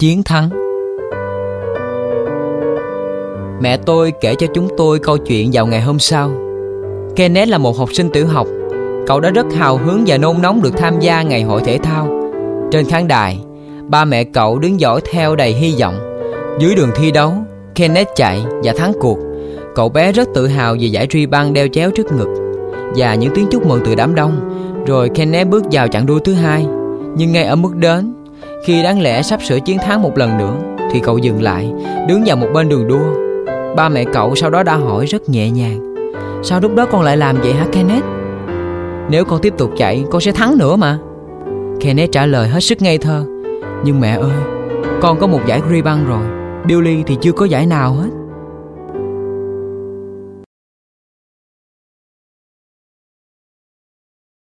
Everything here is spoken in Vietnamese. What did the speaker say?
chiến thắng. Mẹ tôi kể cho chúng tôi câu chuyện vào ngày hôm sau. Kenneth là một học sinh tiểu học. Cậu đã rất hào hứng và nôn nóng được tham gia ngày hội thể thao. Trên khán đài, ba mẹ cậu đứng dõi theo đầy hy vọng. Dưới đường thi đấu, Kenneth chạy và thắng cuộc. Cậu bé rất tự hào vì giải ruy băng đeo chéo trước ngực và những tiếng chúc mừng từ đám đông. Rồi Kenneth bước vào chặng đua thứ hai. Nhưng ngay ở mức đến, khi đáng lẽ sắp sửa chiến thắng một lần nữa, thì cậu dừng lại, đứng vào một bên đường đua. Ba mẹ cậu sau đó đã hỏi rất nhẹ nhàng: "Sao lúc đó con lại làm vậy hả Kenneth? Nếu con tiếp tục chạy, con sẽ thắng nữa mà." Kenneth trả lời hết sức ngây thơ: "Nhưng mẹ ơi, con có một giải ruy băng rồi, Billy thì chưa có giải nào hết."